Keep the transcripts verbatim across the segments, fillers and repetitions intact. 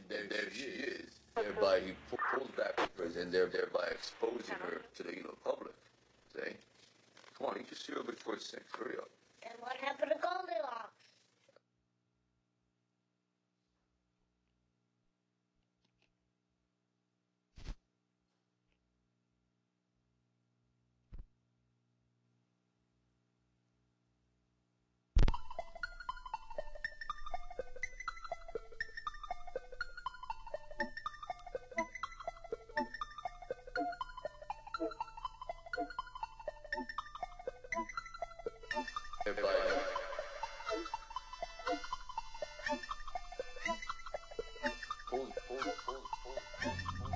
and there she is. Thereby he pulls back papers and thereby exposing her to the you know public. See? Come on, eat your cereal before it's six. Hurry up. And what happened to Goldilocks? Thereby pulls, pulls, pulls, pulls, pulls,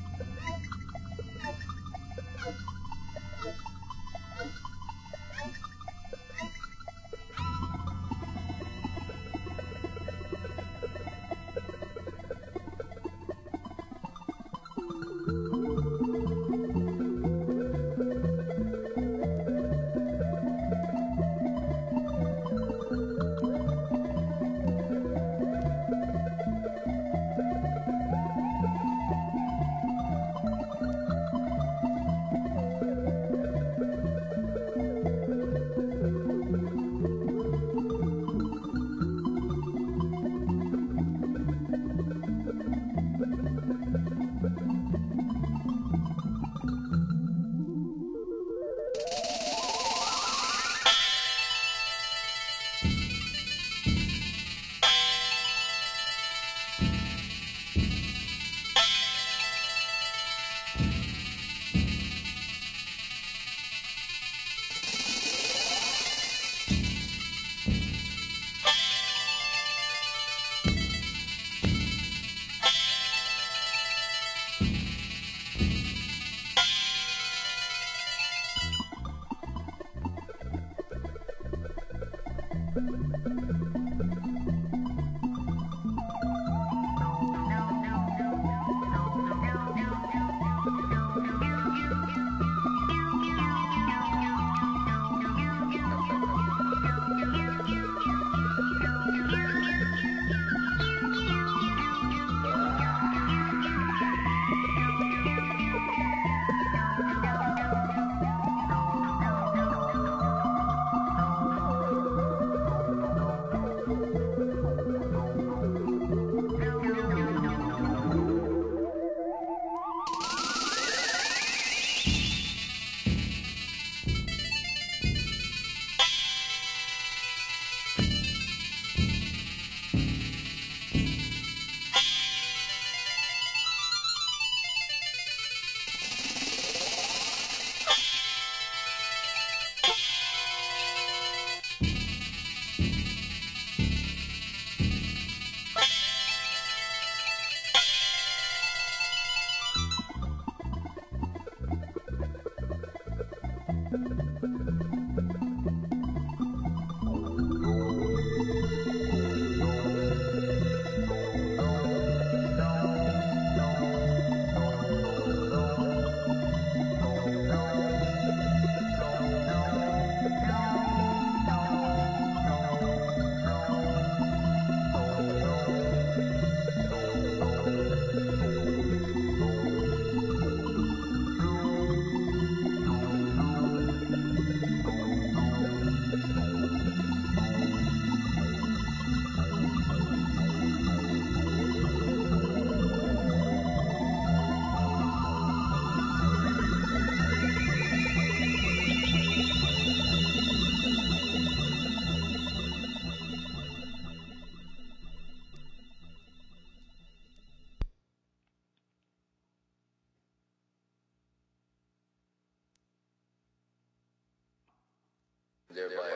thereby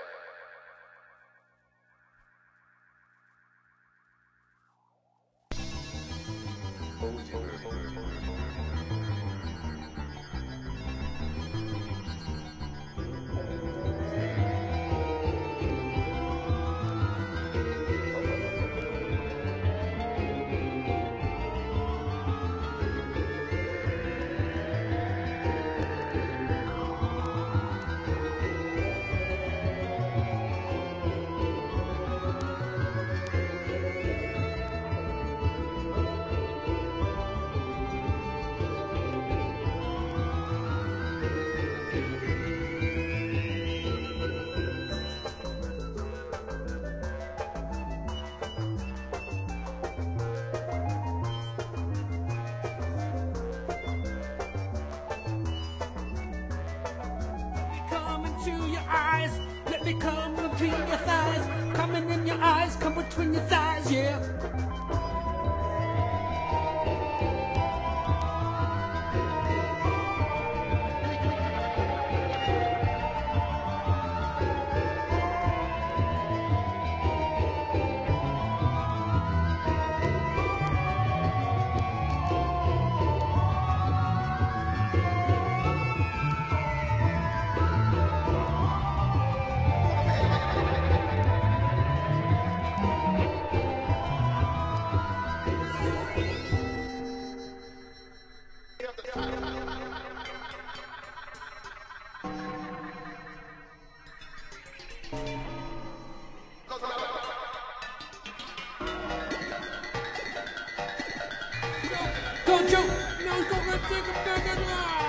exposing into your eyes. Let me come between your thighs. Coming in your eyes, come between your thighs, yeah. Go, Joe! No, go, go, take a burger!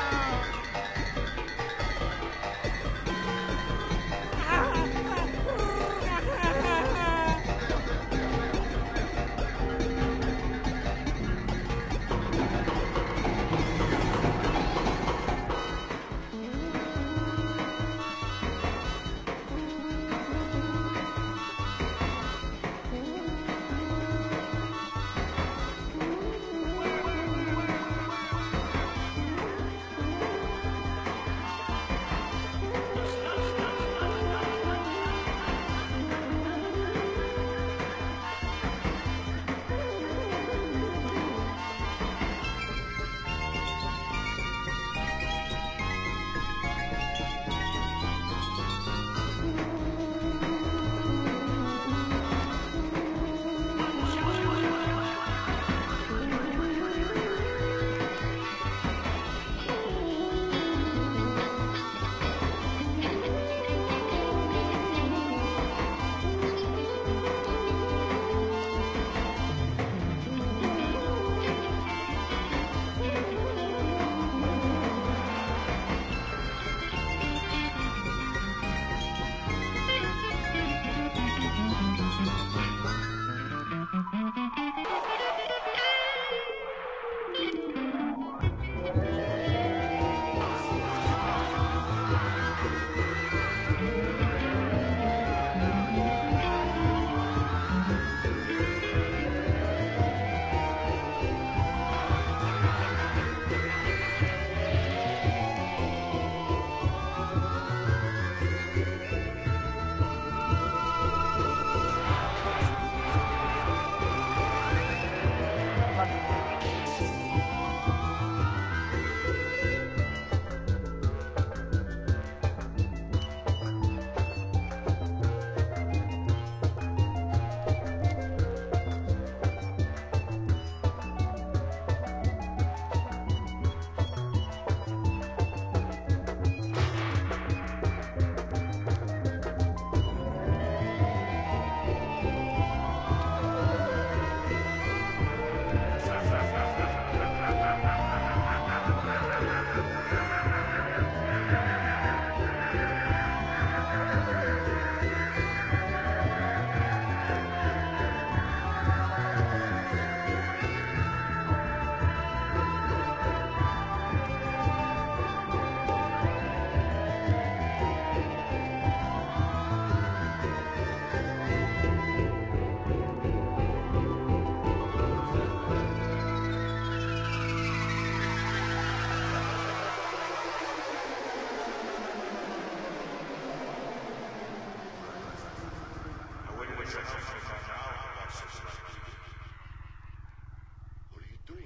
What are you doing?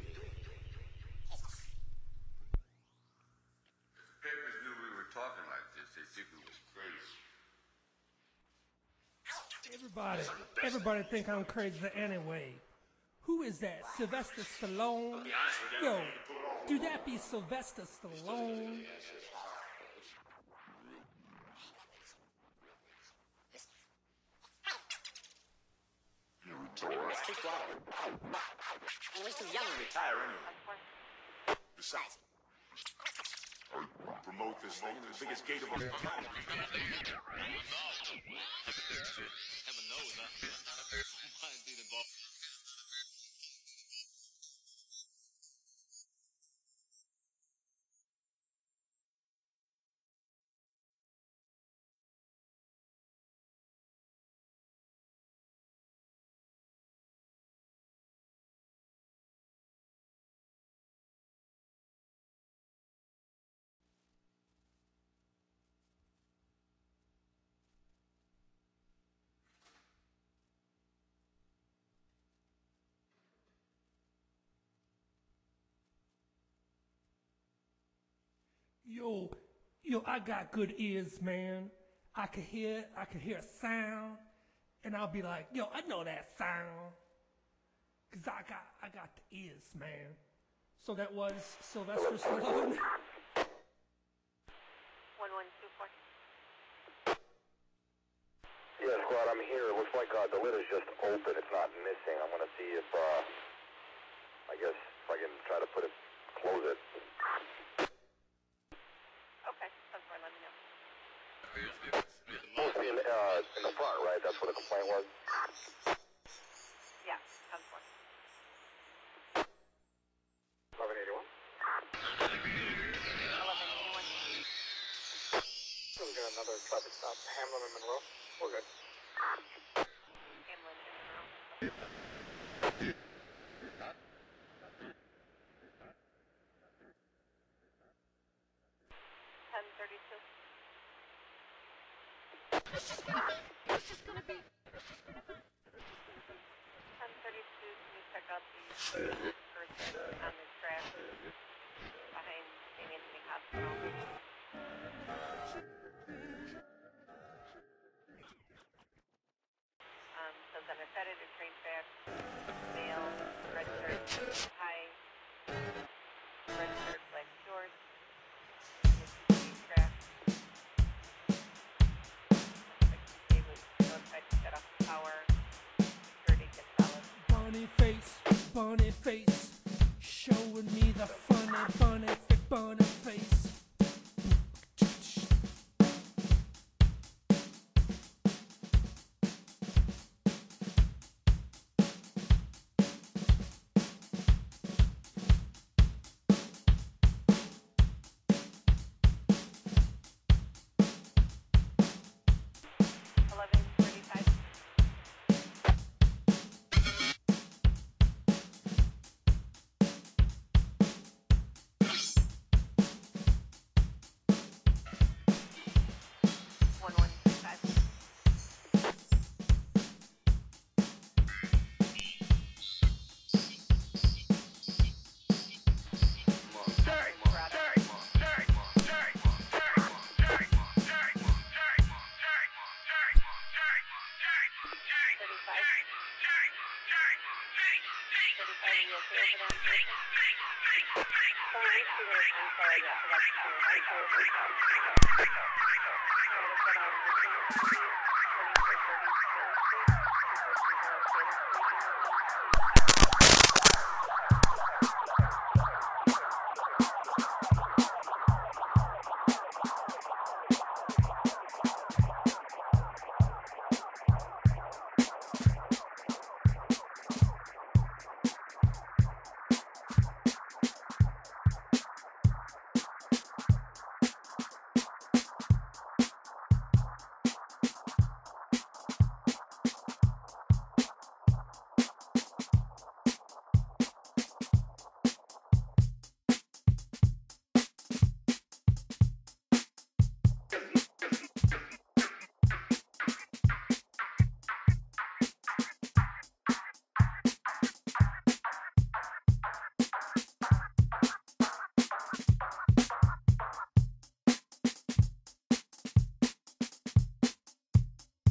Papers knew we were talking like this. They think we was crazy. Everybody, everybody think I'm crazy anyway. Who is that? Sylvester Stallone? Yo, do that be Sylvester Stallone? He's too young to retire anyway. Besides, I promote this thing to the biggest gate of all time. Heaven knows that. Yo, yo, I got good ears, man. I can hear, I can hear a sound, and I'll be like, yo, I know that sound. Cause I got, I got the ears, man. So that was Sylvester Stallone. One one two four. Yeah, squad, I'm here. It looks like uh, the lid is just open. It's not missing. I'm gonna see if, uh, I guess if I can try to put it, close it. Okay, that's fine. Let me know. Supposed to be in, uh, in the front, right? That's what the complaint was. Yeah, ten four. eleven eighty-one. Eleven eighty-one. We got another traffic stop. Hamlin and Monroe. We're good. Hamlin and Monroe. Ten thirty-two. Ten thirty-two. Can you check out the person on the track behind Saint Anthony Hospital? Um, says unattended or train back, male, red shirt, high, red shirt, black shorts, train track. He was outside to shut off the power. Security Gonzalez. Bunny face, bunny face, showing me the funny bunny, bunny face. Eleven thirty-five. One one two five. Thirty-five.